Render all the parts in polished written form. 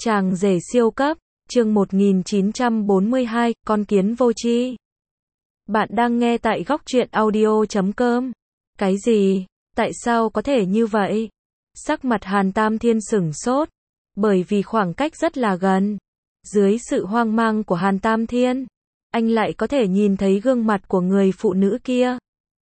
Chàng rể siêu cấp, chương 1942, con kiến vô tri. Bạn đang nghe tại góc truyện audio.com. Cái gì? Tại sao có thể như vậy? Sắc mặt Hàn Tam Thiên sửng sốt, bởi vì khoảng cách rất là gần. Dưới sự hoang mang của Hàn Tam Thiên, anh lại có thể nhìn thấy gương mặt của người phụ nữ kia.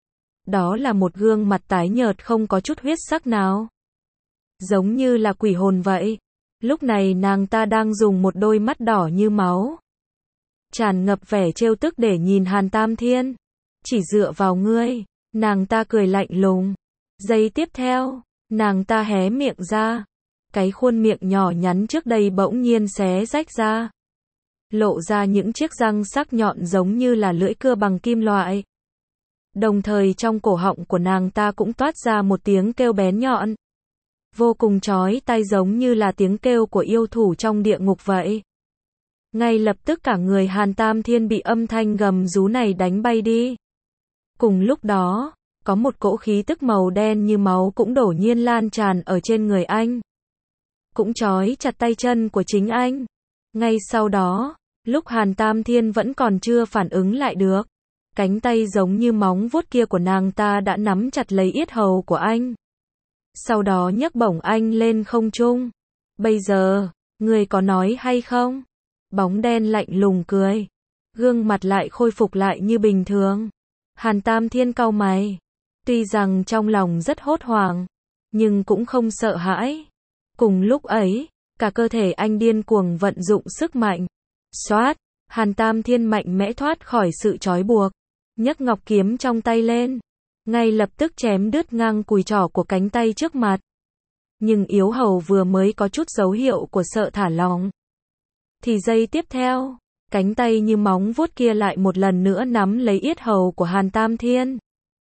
Đó là một gương mặt tái nhợt không có chút huyết sắc nào. Giống như là quỷ hồn vậy. Lúc này nàng ta đang dùng một đôi mắt đỏ như máu, tràn ngập vẻ trêu tức để nhìn Hàn Tam Thiên. Chỉ dựa vào ngươi, nàng ta cười lạnh lùng. Giây tiếp theo, nàng ta hé miệng ra. Cái khuôn miệng nhỏ nhắn trước đây bỗng nhiên xé rách ra, lộ ra những chiếc răng sắc nhọn giống như là lưỡi cưa bằng kim loại. Đồng thời trong cổ họng của nàng ta cũng toát ra một tiếng kêu bén nhọn, vô cùng chói tai giống như là tiếng kêu của yêu thủ trong địa ngục vậy. Ngay lập tức cả người Hàn Tam Thiên bị âm thanh gầm rú này đánh bay đi. Cùng lúc đó, có một cỗ khí tức màu đen như máu cũng đột nhiên lan tràn ở trên người anh, cũng trói chặt tay chân của chính anh. Ngay sau đó, lúc Hàn Tam Thiên vẫn còn chưa phản ứng lại được, cánh tay giống như móng vuốt kia của nàng ta đã nắm chặt lấy yết hầu của anh, sau đó nhấc bổng anh lên không trung. Bây giờ, người có nói hay không? Bóng đen lạnh lùng cười, gương mặt lại khôi phục lại như bình thường. Hàn Tam Thiên cau mày, tuy rằng trong lòng rất hốt hoảng, nhưng cũng không sợ hãi. Cùng lúc ấy, cả cơ thể anh điên cuồng vận dụng sức mạnh. Xoát, Hàn Tam Thiên mạnh mẽ thoát khỏi sự trói buộc, nhấc ngọc kiếm trong tay lên, ngay lập tức chém đứt ngang cùi trỏ của cánh tay trước mặt. Nhưng yếu hầu vừa mới có chút dấu hiệu của sợ thả lỏng, thì giây tiếp theo, cánh tay như móng vuốt kia lại một lần nữa nắm lấy yết hầu của Hàn Tam Thiên.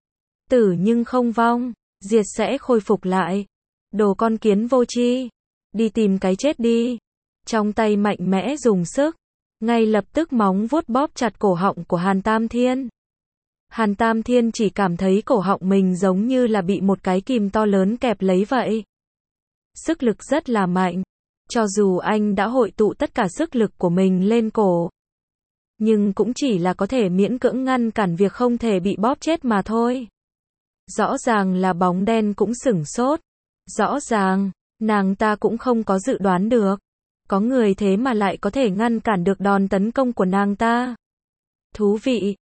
Tử nhưng không vong, diệt sẽ khôi phục lại. Đồ con kiến vô tri, đi tìm cái chết đi. Trong tay mạnh mẽ dùng sức, ngay lập tức móng vuốt bóp chặt cổ họng của Hàn Tam Thiên. Hàn Tam Thiên chỉ cảm thấy cổ họng mình giống như là bị một cái kìm to lớn kẹp lấy vậy. Sức lực rất là mạnh. Cho dù anh đã hội tụ tất cả sức lực của mình lên cổ, nhưng cũng chỉ là có thể miễn cưỡng ngăn cản việc không thể bị bóp chết mà thôi. Rõ ràng là bóng đen cũng sửng sốt. Rõ ràng, nàng ta cũng không có dự đoán được, có người thế mà lại có thể ngăn cản được đòn tấn công của nàng ta. Thú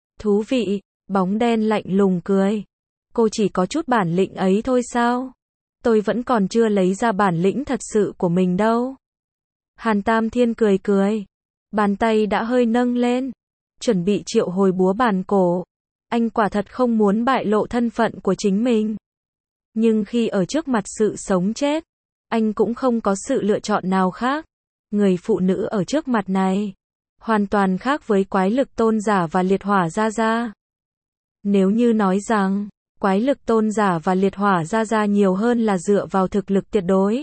vị, bóng đen lạnh lùng cười. Cô chỉ có chút bản lĩnh ấy thôi sao? Tôi vẫn còn chưa lấy ra bản lĩnh thật sự của mình đâu. Hàn Tam Thiên cười cười, bàn tay đã hơi nâng lên, chuẩn bị triệu hồi búa bàn cổ. Anh quả thật không muốn bại lộ thân phận của chính mình. Nhưng khi ở trước mặt sự sống chết, anh cũng không có sự lựa chọn nào khác. Người phụ nữ ở trước mặt này, hoàn toàn khác với quái lực tôn giả và liệt hỏa gia gia. Nếu như nói rằng, quái lực tôn giả và liệt hỏa gia gia nhiều hơn là dựa vào thực lực tuyệt đối,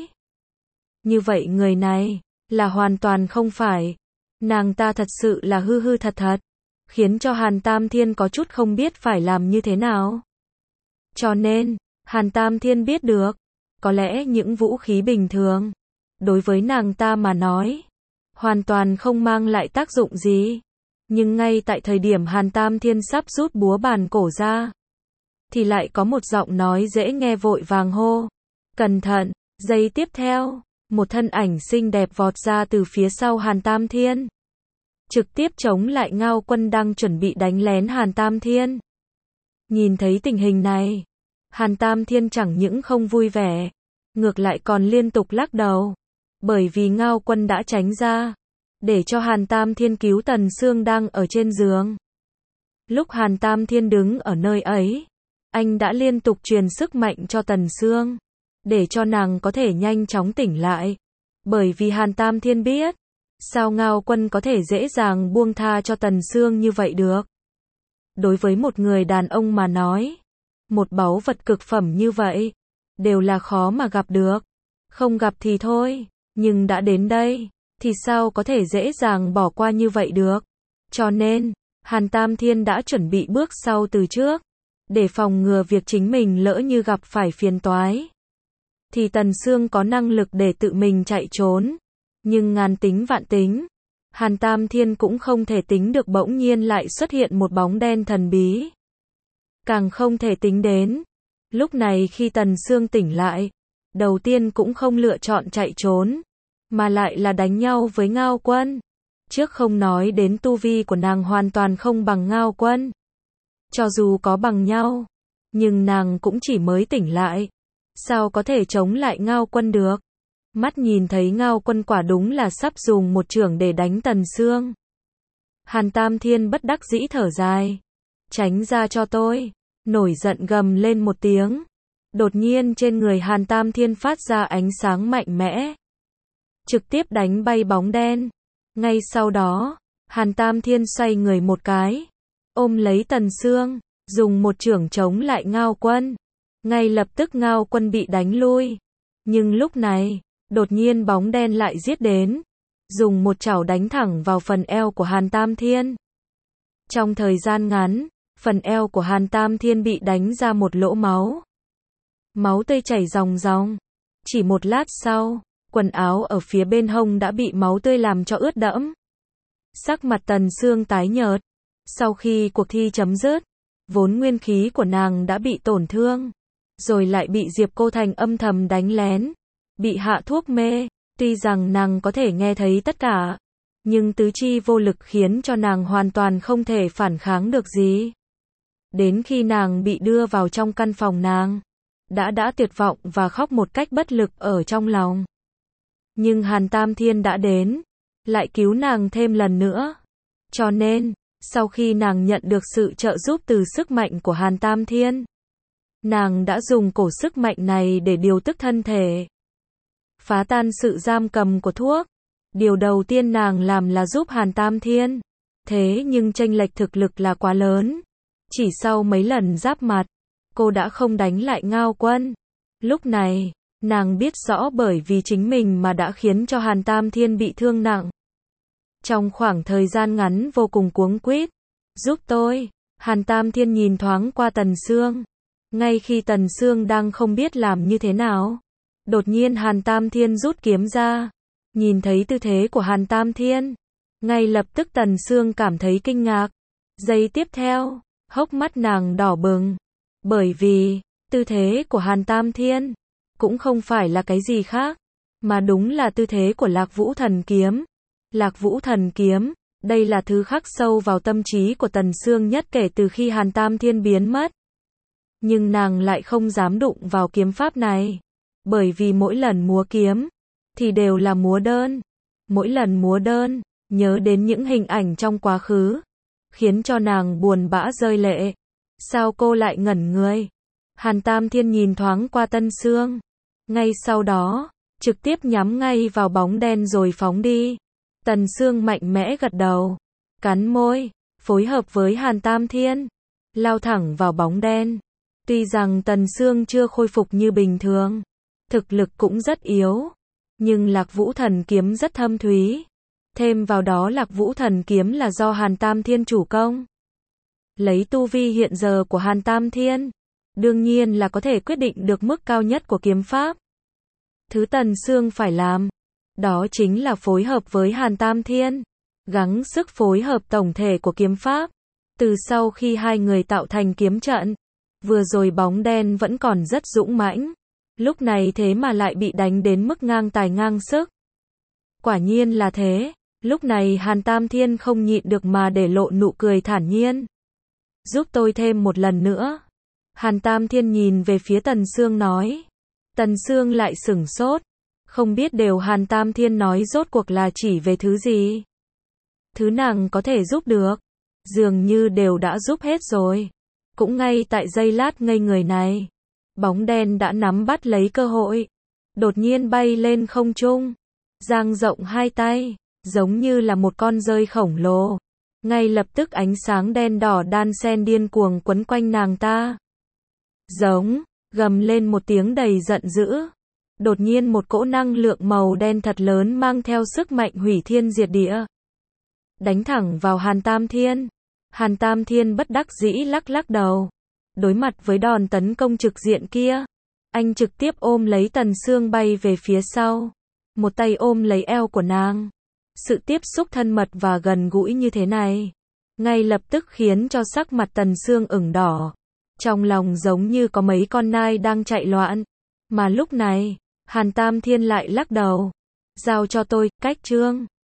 như vậy người này, là hoàn toàn không phải. Nàng ta thật sự là hư hư thật thật, khiến cho Hàn Tam Thiên có chút không biết phải làm như thế nào. Cho nên, Hàn Tam Thiên biết được, có lẽ những vũ khí bình thường, đối với nàng ta mà nói, hoàn toàn không mang lại tác dụng gì. Nhưng ngay tại thời điểm Hàn Tam Thiên sắp rút búa bàn cổ ra, thì lại có một giọng nói dễ nghe vội vàng hô, cẩn thận. Giây tiếp theo, một thân ảnh xinh đẹp vọt ra từ phía sau Hàn Tam Thiên, trực tiếp chống lại Ngao Quân đang chuẩn bị đánh lén Hàn Tam Thiên. Nhìn thấy tình hình này, Hàn Tam Thiên chẳng những không vui vẻ, ngược lại còn liên tục lắc đầu, bởi vì Ngao Quân đã tránh ra, để cho Hàn Tam Thiên cứu Tần Sương đang ở trên giường. Lúc Hàn Tam Thiên đứng ở nơi ấy, anh đã liên tục truyền sức mạnh cho Tần Sương, để cho nàng có thể nhanh chóng tỉnh lại. Bởi vì Hàn Tam Thiên biết, sao Ngao Quân có thể dễ dàng buông tha cho Tần Sương như vậy được. Đối với một người đàn ông mà nói, một báu vật cực phẩm như vậy, đều là khó mà gặp được. Không gặp thì thôi, nhưng đã đến đây, thì sao có thể dễ dàng bỏ qua như vậy được. Cho nên, Hàn Tam Thiên đã chuẩn bị bước sau từ trước, để phòng ngừa việc chính mình lỡ như gặp phải phiền toái, thì Tần Sương có năng lực để tự mình chạy trốn. Nhưng ngàn tính vạn tính, Hàn Tam Thiên cũng không thể tính được bỗng nhiên lại xuất hiện một bóng đen thần bí. Càng không thể tính đến, lúc này khi Tần Sương tỉnh lại, đầu tiên cũng không lựa chọn chạy trốn, mà lại là đánh nhau với Ngao Quân. Trước không nói đến tu vi của nàng hoàn toàn không bằng Ngao Quân. Cho dù có bằng nhau, nhưng nàng cũng chỉ mới tỉnh lại. Sao có thể chống lại Ngao Quân được? Mắt nhìn thấy Ngao Quân quả đúng là sắp dùng một chưởng để đánh Tần Sương. Hàn Tam Thiên bất đắc dĩ thở dài. Tránh ra cho tôi. Nổi giận gầm lên một tiếng. Đột nhiên trên người Hàn Tam Thiên phát ra ánh sáng mạnh mẽ. Trực tiếp đánh bay bóng đen. Ngay sau đó, Hàn Tam Thiên xoay người một cái. Ôm lấy Tần Sương, dùng một chưởng chống lại Ngao Quân. Ngay lập tức Ngao Quân bị đánh lui. Nhưng lúc này, đột nhiên bóng đen lại giết đến. Dùng một chảo đánh thẳng vào phần eo của Hàn Tam Thiên. Trong thời gian ngắn, phần eo của Hàn Tam Thiên bị đánh ra một lỗ máu. Máu tươi chảy ròng ròng. Chỉ một lát sau, quần áo ở phía bên hông đã bị máu tươi làm cho ướt đẫm. Sắc mặt Tần Sương tái nhợt. Sau khi cuộc thi chấm dứt, vốn nguyên khí của nàng đã bị tổn thương. Rồi lại bị Diệp Cô Thành âm thầm đánh lén. Bị hạ thuốc mê. Tuy rằng nàng có thể nghe thấy tất cả, nhưng tứ chi vô lực khiến cho nàng hoàn toàn không thể phản kháng được gì. Đến khi nàng bị đưa vào trong căn phòng nàng, đã tuyệt vọng và khóc một cách bất lực ở trong lòng. Nhưng Hàn Tam Thiên đã đến, lại cứu nàng thêm lần nữa. Cho nên, sau khi nàng nhận được sự trợ giúp từ sức mạnh của Hàn Tam Thiên, nàng đã dùng cổ sức mạnh này để điều tức thân thể, phá tan sự giam cầm của thuốc. Điều đầu tiên nàng làm là giúp Hàn Tam Thiên. Thế nhưng chênh lệch thực lực là quá lớn. Chỉ sau mấy lần giáp mặt, cô đã không đánh lại Ngao Quân. Lúc này, nàng biết rõ bởi vì chính mình mà đã khiến cho Hàn Tam Thiên bị thương nặng. Trong khoảng thời gian ngắn vô cùng cuống quýt. Giúp tôi. Hàn Tam Thiên nhìn thoáng qua Tần Sương. Ngay khi Tần Sương đang không biết làm như thế nào, đột nhiên Hàn Tam Thiên rút kiếm ra. Nhìn thấy tư thế của Hàn Tam Thiên, ngay lập tức Tần Sương cảm thấy kinh ngạc. Giây tiếp theo, hốc mắt nàng đỏ bừng. Bởi vì, tư thế của Hàn Tam Thiên cũng không phải là cái gì khác, mà đúng là tư thế của Lạc Vũ Thần Kiếm. Lạc Vũ Thần Kiếm, đây là thứ khắc sâu vào tâm trí của Tần Sương nhất kể từ khi Hàn Tam Thiên biến mất. Nhưng nàng lại không dám đụng vào kiếm pháp này, bởi vì mỗi lần múa kiếm thì đều là múa đơn. Mỗi lần múa đơn, nhớ đến những hình ảnh trong quá khứ, khiến cho nàng buồn bã rơi lệ. Sao cô lại ngẩn người? Hàn Tam Thiên nhìn thoáng qua Tần Sương, ngay sau đó, trực tiếp nhắm ngay vào bóng đen rồi phóng đi. Tần Sương mạnh mẽ gật đầu, cắn môi, phối hợp với Hàn Tam Thiên, lao thẳng vào bóng đen. Tuy rằng Tần Sương chưa khôi phục như bình thường, thực lực cũng rất yếu, nhưng Lạc Vũ Thần Kiếm rất thâm thúy. Thêm vào đó Lạc Vũ Thần Kiếm là do Hàn Tam Thiên chủ công. Lấy tu vi hiện giờ của Hàn Tam Thiên, đương nhiên là có thể quyết định được mức cao nhất của kiếm pháp. Thứ Tần Sương phải làm, đó chính là phối hợp với Hàn Tam Thiên, gắng sức phối hợp tổng thể của kiếm pháp. Từ sau khi hai người tạo thành kiếm trận, vừa rồi bóng đen vẫn còn rất dũng mãnh, lúc này thế mà lại bị đánh đến mức ngang tài ngang sức. Quả nhiên là thế, lúc này Hàn Tam Thiên không nhịn được mà để lộ nụ cười thản nhiên. Giúp tôi thêm một lần nữa. Hàn Tam Thiên nhìn về phía Tần Sương nói. Tần Sương lại sửng sốt, không biết điều Hàn Tam Thiên nói rốt cuộc là chỉ về thứ gì. Thứ nàng có thể giúp được, dường như đều đã giúp hết rồi. Cũng ngay tại giây lát ngây người này, bóng đen đã nắm bắt lấy cơ hội, đột nhiên bay lên không trung, dang rộng hai tay, giống như là một con dơi khổng lồ. Ngay lập tức ánh sáng đen đỏ đan xen điên cuồng quấn quanh nàng ta. Giống, gầm lên một tiếng đầy giận dữ. Đột nhiên một cỗ năng lượng màu đen thật lớn mang theo sức mạnh hủy thiên diệt địa, đánh thẳng vào Hàn Tam Thiên. Hàn Tam Thiên bất đắc dĩ lắc lắc đầu. Đối mặt với đòn tấn công trực diện kia, anh trực tiếp ôm lấy Tần Sương bay về phía sau. một tay ôm lấy eo của nàng. Sự tiếp xúc thân mật và gần gũi như thế này, ngay lập tức khiến cho sắc mặt Tần Sương ửng đỏ. Trong lòng giống như có mấy con nai đang chạy loạn. Mà lúc này, Hàn Tam Thiên lại lắc đầu. Giao cho tôi, Cách Trương.